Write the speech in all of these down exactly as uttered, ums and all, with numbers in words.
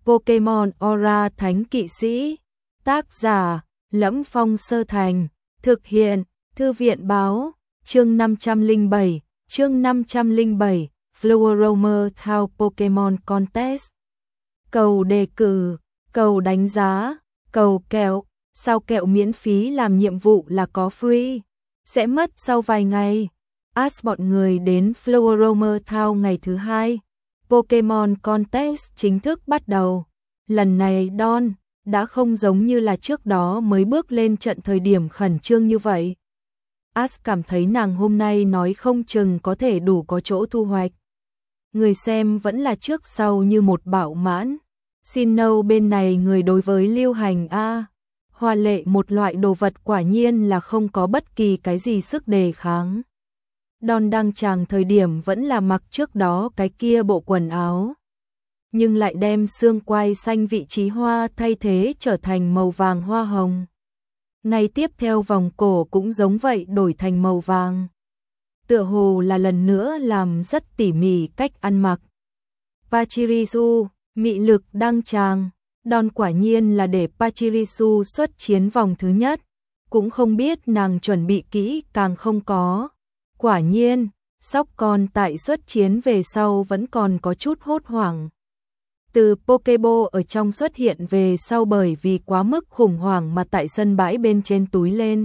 Pokemon Aura Thánh Kỵ Sĩ. Tác giả: Lẫm Phong Sơ Thành. Thực hiện: Thư viện báo. Chương năm trăm lẻ bảy. Chương năm trăm lẻ bảy. Flower Thao Pokemon Contest. Cầu đề cử, cầu đánh giá, cầu kẹo. Sao kẹo miễn phí làm nhiệm vụ là có free? Sẽ mất sau vài ngày. Ask bọn người đến Flower Thao ngày thứ hai. Pokemon Contest chính thức bắt đầu. Lần này Dawn đã không giống như là trước đó mới bước lên trận thời điểm khẩn trương như vậy. Ash cảm thấy nàng hôm nay nói không chừng có thể đủ có chỗ thu hoạch. Người xem vẫn là trước sau như một bạo mãn. Sinnoh bên này người đối với lưu hành A. Hoa lệ một loại đồ vật quả nhiên là không có bất kỳ cái gì sức đề kháng. Dawn đăng tràng thời điểm vẫn là mặc trước đó cái kia bộ quần áo. Nhưng lại đem xương quai xanh vị trí hoa thay thế trở thành màu vàng hoa hồng. Ngay tiếp theo vòng cổ cũng giống vậy đổi thành màu vàng. Tựa hồ là lần nữa làm rất tỉ mỉ cách ăn mặc. Pachirisu, mị lực đăng tràng. Dawn quả nhiên là để Pachirisu xuất chiến vòng thứ nhất. Cũng không biết nàng chuẩn bị kỹ càng không có. Quả nhiên, sóc con tại xuất chiến về sau vẫn còn có chút hốt hoảng. Từ Pokeball ở trong xuất hiện về sau bởi vì quá mức khủng hoảng mà tại sân bãi bên trên túi lên.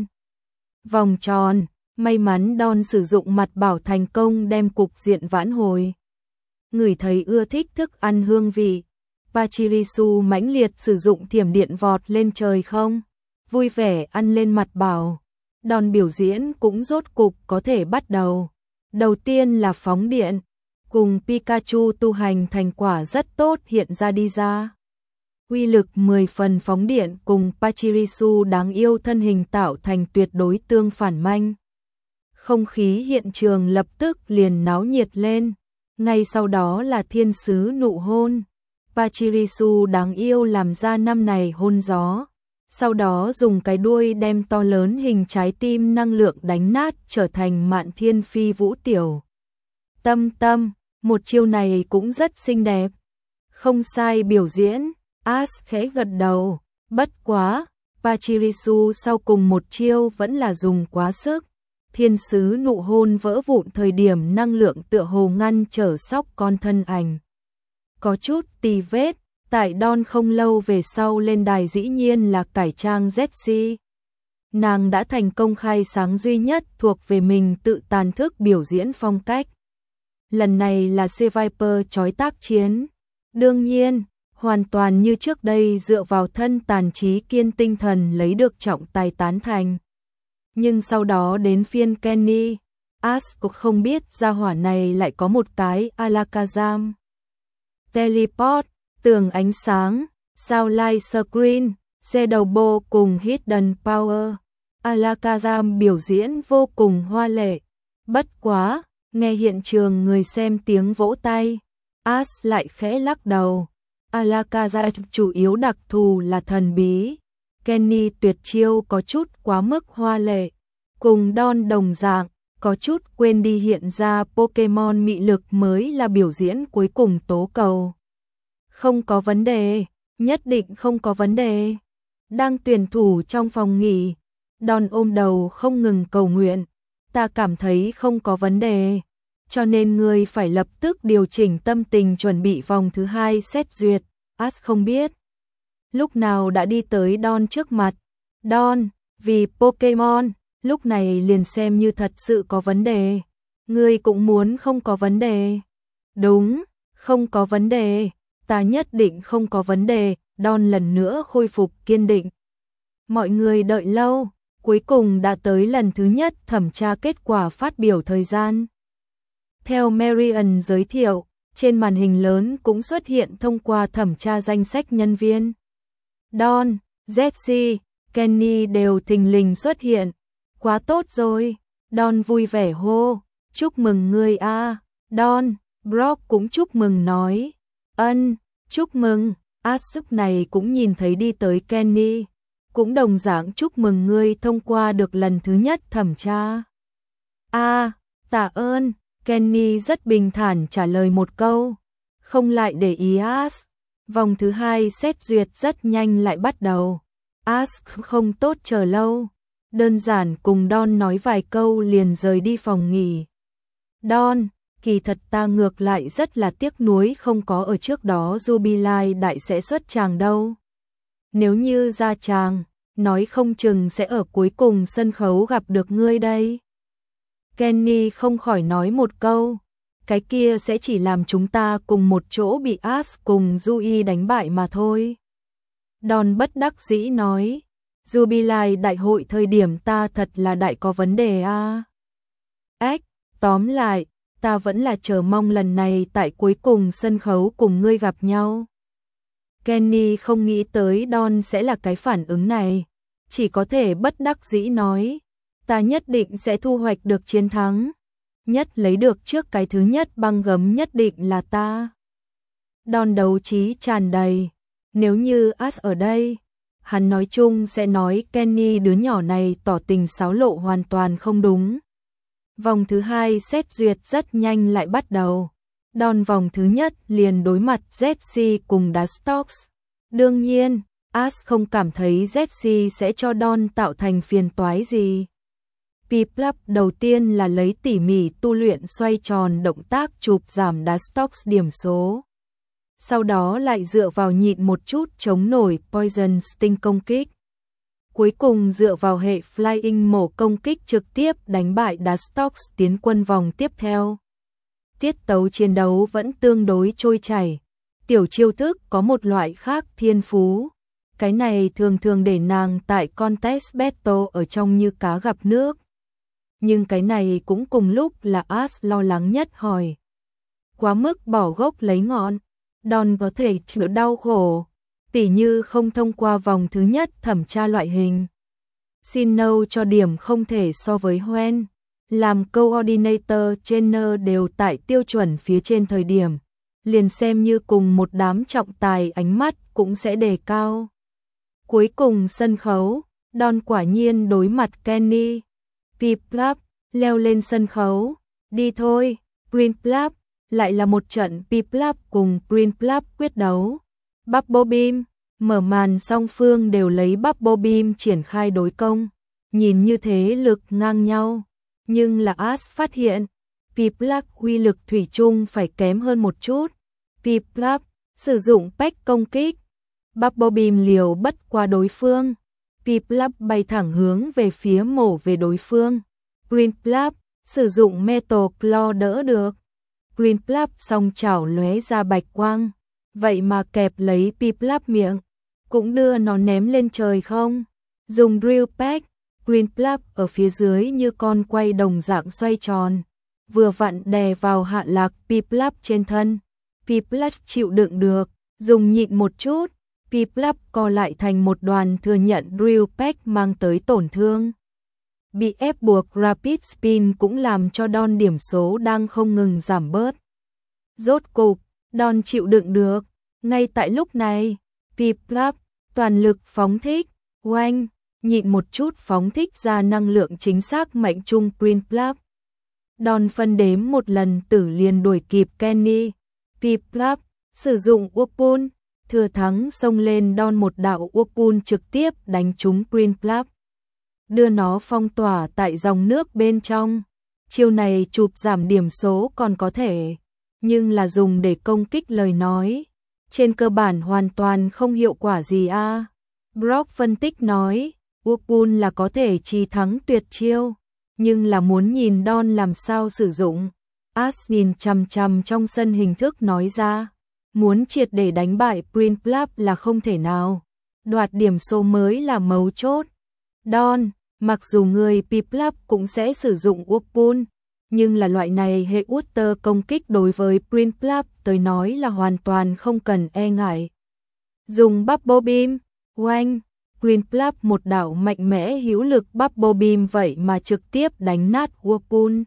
Vòng tròn, may mắn Dawn sử dụng mặt bảo thành công đem cục diện vãn hồi. Người thấy ưa thích thức ăn hương vị. Pachirisu mãnh liệt sử dụng thiểm điện vọt lên trời không? Vui vẻ ăn lên mặt bảo. Dawn biểu diễn cũng rốt cục có thể bắt đầu. Đầu tiên là phóng điện. Cùng Pikachu tu hành thành quả rất tốt hiện ra đi ra. Uy lực mười phần phóng điện cùng Pachirisu đáng yêu thân hình tạo thành tuyệt đối tương phản manh. Không khí hiện trường lập tức liền náo nhiệt lên. Ngay sau đó là thiên sứ nụ hôn. Pachirisu đáng yêu làm ra năm này hôn gió. Sau đó dùng cái đuôi đem to lớn hình trái tim năng lượng đánh nát trở thành Mạn Thiên Phi Vũ Tiểu. Tâm tâm, một chiêu này cũng rất xinh đẹp. Không sai biểu diễn, Ash khẽ gật đầu, bất quá, Pachirisu sau cùng một chiêu vẫn là dùng quá sức. Thiên sứ nụ hôn vỡ vụn thời điểm năng lượng tựa hồ ngăn trở sóc con thân ảnh. Có chút tì vết, tại Dawn không lâu về sau lên đài dĩ nhiên là cải trang Jessie. Nàng đã thành công khai sáng duy nhất thuộc về mình tự tàn thức biểu diễn phong cách. Lần này là C-Viper chói tác chiến. Đương nhiên, hoàn toàn như trước đây dựa vào thân tàn trí kiên tinh thần lấy được trọng tài tán thành. Nhưng sau đó đến phiên Kenny, Ash cũng không biết gia hỏa này lại có một cái Alakazam. Teleport, tường ánh sáng, sao light screen, Shadow Ball cùng Hidden Power. Alakazam biểu diễn vô cùng hoa lệ. Bất quá, nghe hiện trường người xem tiếng vỗ tay, Ash lại khẽ lắc đầu. Alakazam chủ yếu đặc thù là thần bí. Kenny tuyệt chiêu có chút quá mức hoa lệ. Cùng Dawn đồng dạng, có chút quên đi hiện ra Pokemon mị lực mới là biểu diễn cuối cùng tố cầu. Không có vấn đề, nhất định không có vấn đề. Đang tuyển thủ trong phòng nghỉ, Dawn ôm đầu không ngừng cầu nguyện. Ta cảm thấy không có vấn đề, cho nên ngươi phải lập tức điều chỉnh tâm tình chuẩn bị vòng thứ hai xét duyệt. Ash không biết lúc nào đã đi tới Dawn trước mặt. Dawn, vì Pokemon, lúc này liền xem như thật sự có vấn đề. Ngươi cũng muốn không có vấn đề. Đúng, không có vấn đề, ta nhất định không có vấn đề. Dawn lần nữa khôi phục kiên định. Mọi người đợi lâu, cuối cùng đã tới lần thứ nhất thẩm tra kết quả phát biểu thời gian. Theo Marian giới thiệu, trên màn hình lớn cũng xuất hiện thông qua thẩm tra danh sách nhân viên. Dawn, Jessie, Kenny đều thình lình xuất hiện. Quá tốt rồi, Dawn vui vẻ hô, chúc mừng ngươi a. À. Dawn, Brock cũng chúc mừng nói, ân, chúc mừng. Ash này cũng nhìn thấy đi tới Kenny, cũng đồng dạng chúc mừng ngươi thông qua được lần thứ nhất thẩm tra. A, à, tạ ơn. Kenny rất bình thản trả lời một câu, không lại để ý Ash. Vòng thứ hai xét duyệt rất nhanh lại bắt đầu. Ash không tốt chờ lâu, đơn giản cùng Don nói vài câu liền rời đi phòng nghỉ. Don, kỳ thật ta ngược lại rất là tiếc nuối không có ở trước đó Jubilee đại sẽ xuất tràng đâu. Nếu như ra tràng, nói không chừng sẽ ở cuối cùng sân khấu gặp được ngươi đây. Kenny không khỏi nói một câu, cái kia sẽ chỉ làm chúng ta cùng một chỗ bị Ash cùng Yui đánh bại mà thôi. Don bất đắc dĩ nói, Jubilee đại hội thời điểm ta thật là đại có vấn đề a. Ếch, tóm lại, ta vẫn là chờ mong lần này tại cuối cùng sân khấu cùng ngươi gặp nhau. Kenny không nghĩ tới Don sẽ là cái phản ứng này, chỉ có thể bất đắc dĩ nói, ta nhất định sẽ thu hoạch được chiến thắng, nhất lấy được trước cái thứ nhất băng gấm nhất định là ta. Don đấu trí tràn đầy, nếu như Ash ở đây, hắn nói chung sẽ nói Kenny đứa nhỏ này tỏ tình xáo lộ hoàn toàn không đúng. Vòng thứ hai xét duyệt rất nhanh lại bắt đầu. Don vòng thứ nhất liền đối mặt Jessie cùng Dastox. Đương nhiên, Ash không cảm thấy Jessie sẽ cho Don tạo thành phiền toái gì. Piplup đầu tiên là lấy tỉ mỉ tu luyện xoay tròn động tác chụp giảm Dastox điểm số. Sau đó lại dựa vào nhịn một chút chống nổi Poison Sting công kích. Cuối cùng dựa vào hệ Flying mổ công kích trực tiếp đánh bại Dastox tiến quân vòng tiếp theo. Tiết tấu chiến đấu vẫn tương đối trôi chảy. Tiểu chiêu thức có một loại khác thiên phú. Cái này thường thường để nàng tại contest battle ở trong như cá gặp nước. Nhưng cái này cũng cùng lúc là Ash lo lắng nhất hỏi. Quá mức bỏ gốc lấy ngọn, Don có thể chịu đau khổ, tỉ như không thông qua vòng thứ nhất thẩm tra loại hình. Sinnoh cho điểm không thể so với Hoen, làm coordinator trainer đều tại tiêu chuẩn phía trên thời điểm, liền xem như cùng một đám trọng tài ánh mắt cũng sẽ đề cao. Cuối cùng sân khấu, Don quả nhiên đối mặt Kenny. Piplup leo lên sân khấu, đi thôi, Prinplup, lại là một trận Piplup cùng Prinplup quyết đấu. Bubble Beam, mở màn song phương đều lấy Bubble Beam triển khai đối công, nhìn như thế lực ngang nhau, nhưng là Ash phát hiện, Piplup uy lực thủy chung phải kém hơn một chút. Piplup sử dụng peck công kích, Bubble Beam liều bất qua đối phương. Piplup bay thẳng hướng về phía mổ về đối phương. Prinplup sử dụng Metal Claw đỡ được. Prinplup song chảo lóe ra bạch quang, vậy mà kẹp lấy Piplup miệng, cũng đưa nó ném lên trời không. Dùng Drill Peck, Prinplup ở phía dưới như con quay đồng dạng xoay tròn, vừa vặn đè vào hạ lạc Piplup trên thân. Piplup chịu đựng được, dùng nhịn một chút. Piplup co lại thành một đoàn thừa nhận Drill Peck mang tới tổn thương. Bị ép buộc Rapid Spin cũng làm cho Don điểm số đang không ngừng giảm bớt. Rốt cục, Don chịu đựng được. Ngay tại lúc này, Piplup toàn lực phóng thích, oanh, nhịn một chút phóng thích ra năng lượng chính xác mệnh trung Prinplup. Don phân đếm một lần tử liền đuổi kịp Kenny. Piplup sử dụng Whirlpool, thừa thắng xông lên Don một đạo Whirlpool trực tiếp đánh trúng Prinplup, đưa nó phong tỏa tại dòng nước bên trong. Chiêu này chụp giảm điểm số còn có thể, nhưng là dùng để công kích lời nói, trên cơ bản hoàn toàn không hiệu quả gì a. À. Brock phân tích nói, Whirlpool là có thể trì thắng tuyệt chiêu, nhưng là muốn nhìn Don làm sao sử dụng. Ash nhìn chằm chằm trong sân hình thức nói ra, muốn triệt để đánh bại Prinplup là không thể nào, đoạt điểm số mới là mấu chốt. Don, mặc dù người Piplup cũng sẽ sử dụng Whirlpool, nhưng là loại này hệ Water công kích đối với Prinplup tới nói là hoàn toàn không cần e ngại. Dùng Bubble Beam, oanh, Prinplup một đạo mạnh mẽ hữu lực Bubble Beam vậy mà trực tiếp đánh nát Whirlpool.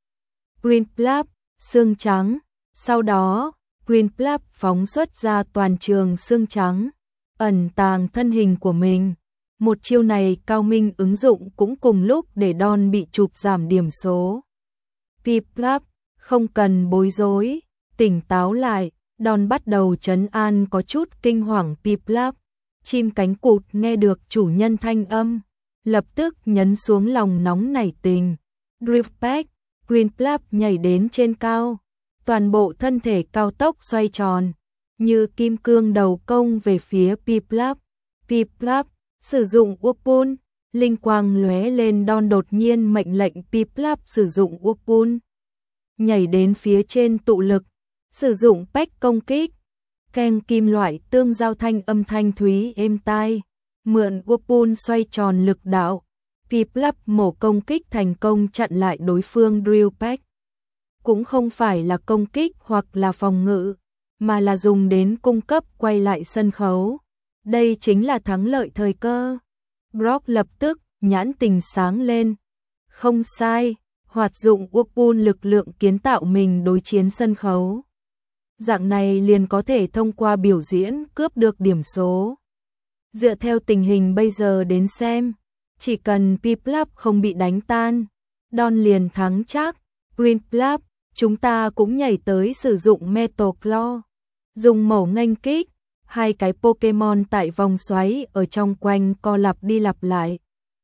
Prinplup, xương trắng, sau đó, Prinplup phóng xuất ra toàn trường xương trắng, ẩn tàng thân hình của mình. Một chiêu này cao minh ứng dụng cũng cùng lúc để Don bị chụp giảm điểm số. Piplup, không cần bối rối, tỉnh táo lại, Don bắt đầu trấn an có chút kinh hoàng Piplup. Chim cánh cụt nghe được chủ nhân thanh âm, lập tức nhấn xuống lòng nóng nảy tình. Drillpeck, Greenplup nhảy đến trên cao, toàn bộ thân thể cao tốc xoay tròn, như kim cương đầu công về phía Piplup. Piplup sử dụng Whirlpool, linh quang lóe lên. Don đột nhiên mệnh lệnh Piplup sử dụng Whirlpool, nhảy đến phía trên tụ lực, sử dụng peck công kích. Keng kim loại tương giao thanh âm thanh thúy êm tai, mượn Whirlpool xoay tròn lực đạo. Piplup mổ công kích thành công chặn lại đối phương Drillpeck. Cũng không phải là công kích hoặc là phòng ngự, mà là dùng đến cung cấp quay lại sân khấu. Đây chính là thắng lợi thời cơ. Brock lập tức nhãn tình sáng lên. Không sai, hoạt dụng Whirlpool lực lượng kiến tạo mình đối chiến sân khấu. Dạng này liền có thể thông qua biểu diễn cướp được điểm số. Dựa theo tình hình bây giờ đến xem, chỉ cần Piplup không bị đánh tan, Don liền thắng chắc. Greenplup, chúng ta cũng nhảy tới sử dụng Metal Claw, dùng mẩu nghênh kích. Hai cái Pokemon tại vòng xoáy ở trong quanh co lặp đi lặp lại.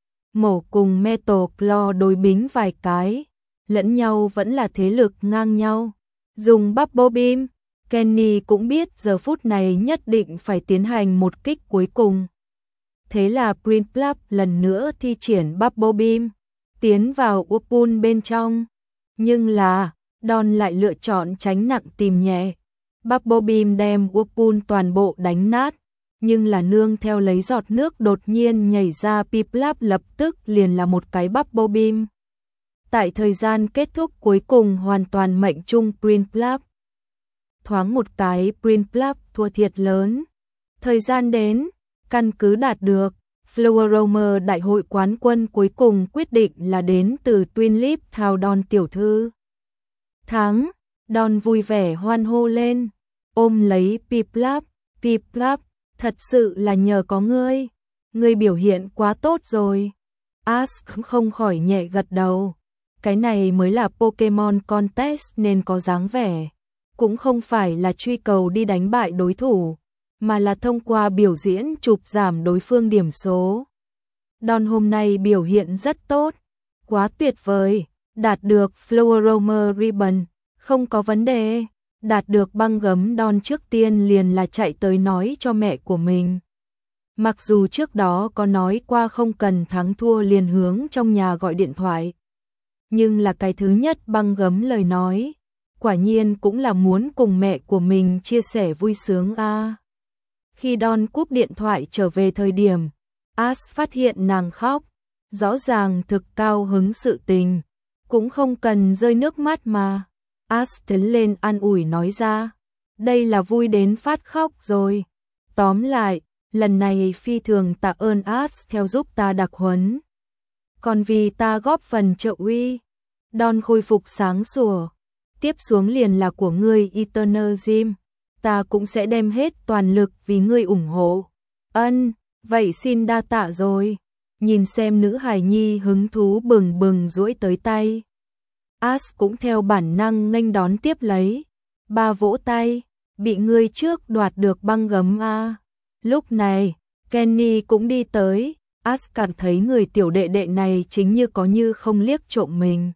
Mẩu cùng Metal Claw đối bính vài cái, lẫn nhau vẫn là thế lực ngang nhau. Dùng Bubble Beam, Kenny cũng biết giờ phút này nhất định phải tiến hành một kích cuối cùng. Thế là Greenplup lần nữa thi triển Bubble Beam, tiến vào Whirlpool bên trong. Nhưng là, Don lại lựa chọn tránh nặng tìm nhẹ. Bubble Beam đem Whirlpool toàn bộ đánh nát, nhưng là nương theo lấy giọt nước đột nhiên nhảy ra. Piplup lập tức liền là một cái Bubble Beam. Tại thời gian kết thúc cuối cùng hoàn toàn mệnh trung Greenplup. Thoáng một cái Greenplup thua thiệt lớn. Thời gian đến, căn cứ đạt được, Flower Romer đại hội quán quân cuối cùng quyết định là đến từ Twin Leaf Town. Don tiểu thư thắng. Don vui vẻ hoan hô lên, ôm lấy Piplup. Piplup, thật sự là nhờ có ngươi, ngươi biểu hiện quá tốt rồi. Ash không khỏi nhẹ gật đầu, cái này mới là Pokemon Contest nên có dáng vẻ, cũng không phải là truy cầu đi đánh bại đối thủ, mà là thông qua biểu diễn chụp giảm đối phương điểm số. Don hôm nay biểu hiện rất tốt, quá tuyệt vời, đạt được Flower Romer Ribbon, không có vấn đề. Đạt được băng gấm, Don trước tiên liền là chạy tới nói cho mẹ của mình. Mặc dù trước đó có nói qua không cần thắng thua liền hướng trong nhà gọi điện thoại, nhưng là cái thứ nhất băng gấm lời nói, quả nhiên cũng là muốn cùng mẹ của mình chia sẻ vui sướng a. À. Khi Don cúp điện thoại trở về thời điểm, Ash phát hiện nàng khóc, rõ ràng thực cao hứng sự tình, cũng không cần rơi nước mắt mà. Ash tiến lên an ủi nói ra, đây là vui đến phát khóc rồi. Tóm lại, lần này phi thường tạ ơn Ash theo giúp ta đặc huấn, còn vì ta góp phần trợ uy. Don khôi phục sáng sủa, tiếp xuống liền là của ngươi Eternal Gym, ta cũng sẽ đem hết toàn lực vì ngươi ủng hộ. Ân, vậy xin đa tạ rồi. Nhìn xem nữ hài nhi hứng thú bừng bừng duỗi tới tay, Ash cũng theo bản năng nghênh đón tiếp lấy. Ba vỗ tay, bị ngươi trước đoạt được băng gấm a. À. Lúc này, Kenny cũng đi tới, Ash cảm thấy người tiểu đệ đệ này chính như có như không liếc trộm mình.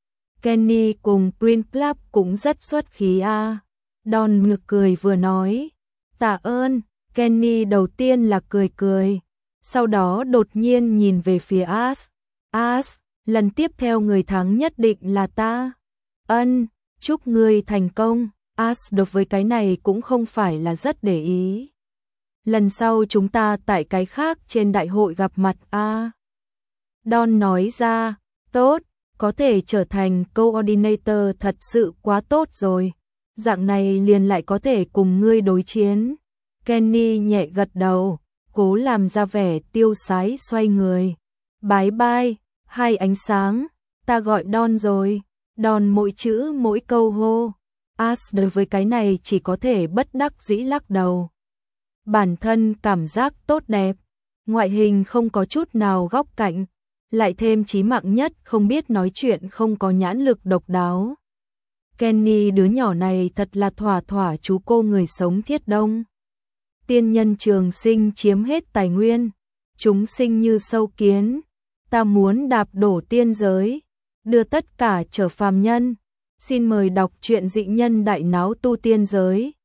Kenny cùng Greenplup cũng rất xuất khí a. À. Don ngực cười vừa nói, tạ ơn. Kenny đầu tiên là cười cười, sau đó đột nhiên nhìn về phía Ash. Ash, lần tiếp theo người thắng nhất định là ta. Ân, chúc ngươi thành công. Ash đối với cái này cũng không phải là rất để ý. Lần sau chúng ta tại cái khác trên đại hội gặp mặt a. À. Don nói ra, tốt, có thể trở thành coordinator thật sự quá tốt rồi. Dạng này liền lại có thể cùng ngươi đối chiến. Kenny nhẹ gật đầu, cố làm ra vẻ tiêu sái xoay người. Bye bye, hai ánh sáng, ta gọi Don rồi. Don mỗi chữ mỗi câu hô. Ash đối với cái này chỉ có thể bất đắc dĩ lắc đầu. Bản thân cảm giác tốt đẹp, ngoại hình không có chút nào góc cạnh, lại thêm chí mạng nhất không biết nói chuyện, không có nhãn lực độc đáo. Kenny đứa nhỏ này thật là thỏa thỏa chú cô người sống thiết đông. Tiên nhân trường sinh chiếm hết tài nguyên, chúng sinh như sâu kiến, ta muốn đạp đổ tiên giới, đưa tất cả trở phàm nhân. Xin mời đọc truyện Dị Nhân Đại Náo Tu Tiên Giới.